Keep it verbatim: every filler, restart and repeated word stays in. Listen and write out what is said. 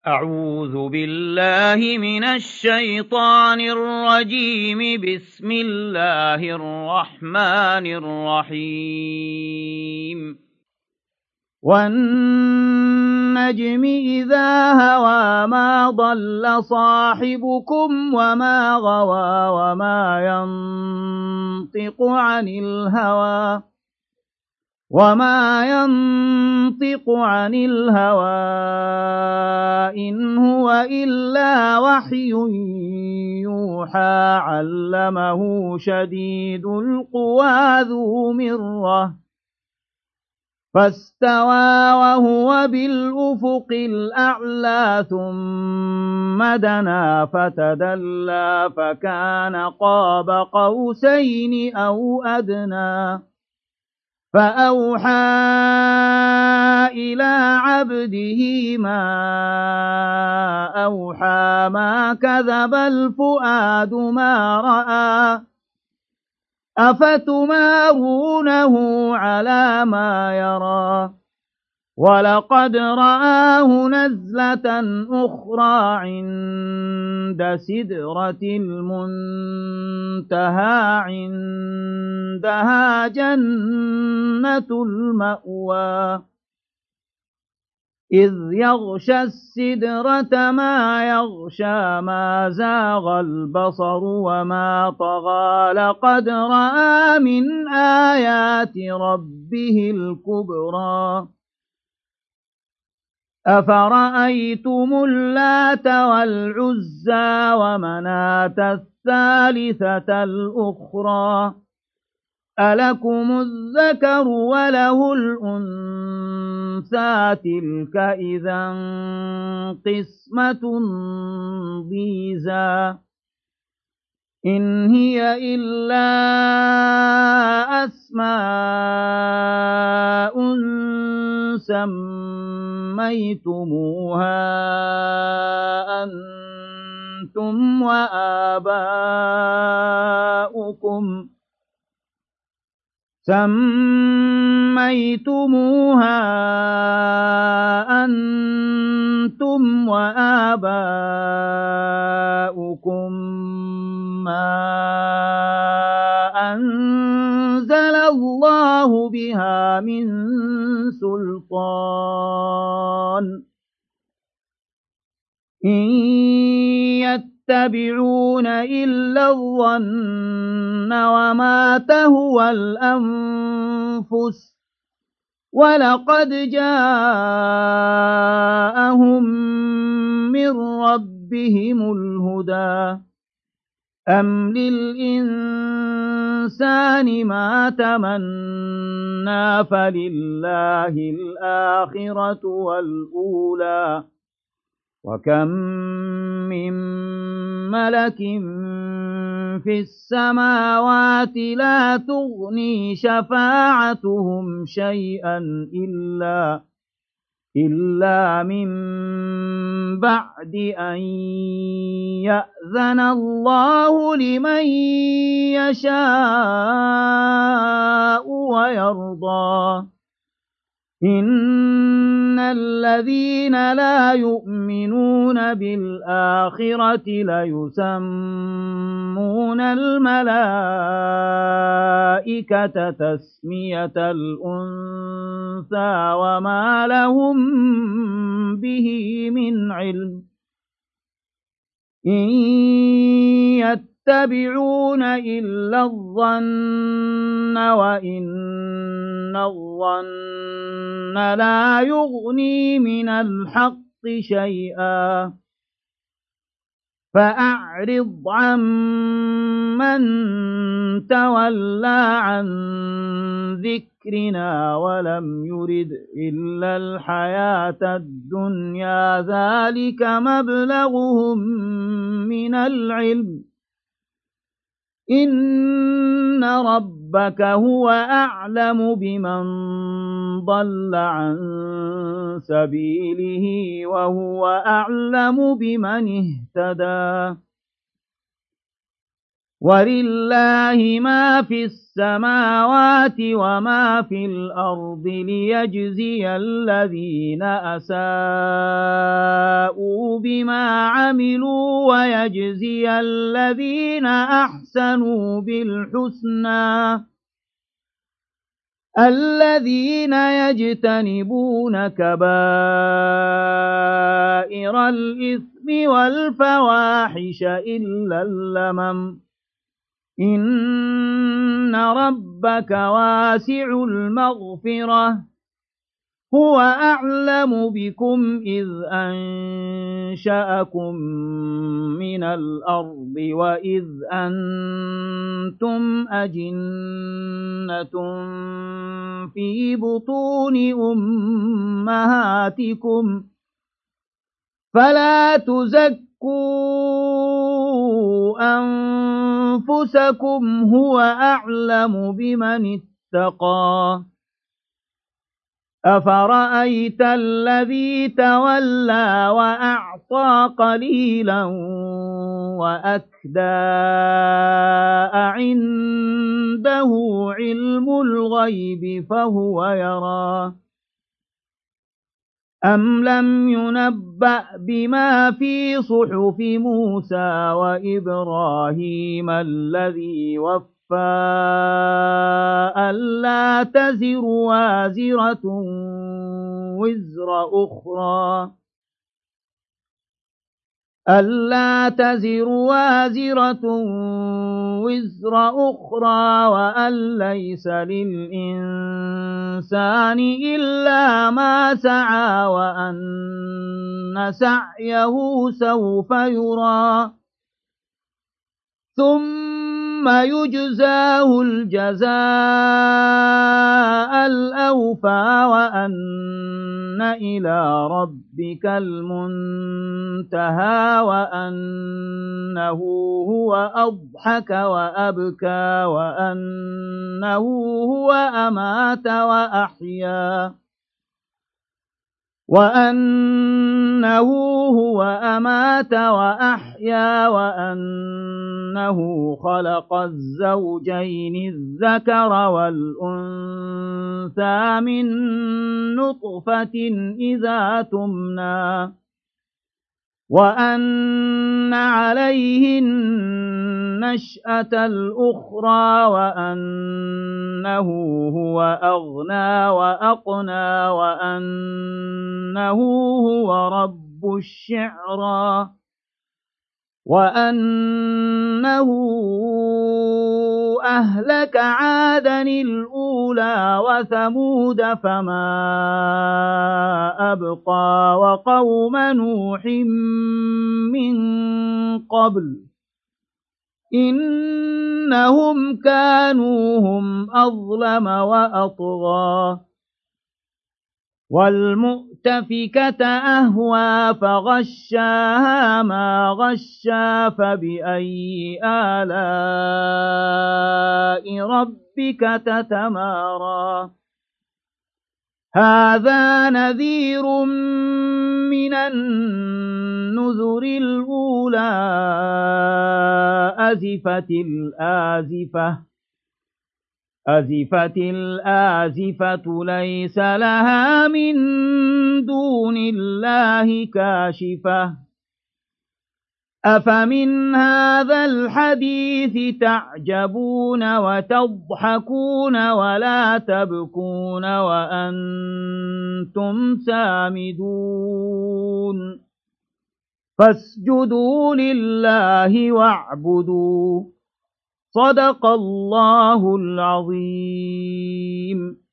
أعوذ بالله من الشيطان الرجيم. بسم الله الرحمن الرحيم. والنجم إذا هوى ما ضل صاحبكم وما غوى وما ينطق عن الهوى وما ينطق عن الهوى إن هو إلا وحي يوحى. علمه شديد القوى ذو مرة فاستوى وهو بالأفق الأعلى ثم دنا فتدلى فكان قاب قوسين أو أدنى فأوحى إلى عبده ما أوحى. ما كذب الفؤاد ما رأى أفتمارونه على ما يرى ولقد رآه نزلة أخرى عند سدرة المنتهى عندها جنة المأوى إذ يغشى السدرة ما يغشى ما زاغ البصر وما طغى لقد رأى من آيات ربه الكبرى أفرأيتم اللات والعزى ومناة الثالثة الأخرى ألكم الذكر وله الأنثى تلك إذا قسمة ضيزى إن هي إلا أسماء سميتموها أنتم وآباؤكم سميتموها أنتم وآباؤكم ما أنزل الله بها من سلطان إن يتبعون إلا الظن وما تهوى الأنفس ولقد جاءهم من ربهم الهدى أم للإنسان ما تمنى فلله الآخرة والأولى وكم من ملك في السماوات لا تغني شفاعتهم شيئا إلا إلا من بعد أن يأذن الله لمن يشاء ويرضى إن الذين لا يؤمنون بالآخرة ليسمون الملائكة تسمية الأنثى وما لهم به من علم إن يتبعون إلا الظن وإن الظن لا يغني من الحق شيئا فأعرض عمن تولى عن ذكرنا ولم يرد إلا الحياة الدنيا ذلك مبلغهم من العلم إن ربك هو أعلم بمن ضل عن سبيله وهو أعلم بمن اهتدى ولله ما في السماوات وما في الأرض ليجزي الذين أساءوا بما عملوا ويجزي الذين أحسنوا بالحسنى الذين يجتنبون كبائر الإثم والفواحش إلا اللمم إن ربك واسع المغفرة هو أعلم بكم إذ أنشأكم من الأرض وإذ أنتم أجنة في بطون أمهاتكم فلا تزكوا أنفسكم هو أعلم بمن اتقى أفرأيت الذي تولى وأعطى قليلا وأكدى عنده علم الغيب فهو يرى أم لم ينبأ بما في صحف موسى وإبراهيم الذي وفى ألا تزر وازرة وزر أخرى ألا تزر وازرة وزر أخرى وأن ليس للإنسان إلا ما سعى وأن سعيه سوف يرى ثم يجزاه الجزاء الأوفى وأن إلى ربك المنتهى وأنه هو أضحك وأبكى وأنه هو أمات وأحيا وأنه هو أمات وأحيا وأنه خلق الزوجين الذكر والأنثى من نطفة إذا تمنى وأن عليه النشأة الأخرى وأنه هو أغنى وأقنى وأنه هو رب الشعرى وأنه أهلك عادا الأولى وثمود فما أبقى وقوم نوح من قبل إنهم كانوا هم أظلم وأطغى والمؤتفكة أهوى فغشاها ما غشا فبأي آلاء ربك تتمارى هذا نذير من النذر الأولى أزفت الآزفة أزفت الآزفة ليس لها من دون الله كاشفة أفمن هذا الحديث تعجبون وتضحكون ولا تبكون وأنتم سامدون فاسجدوا لله واعبدوا صدق الله العظيم.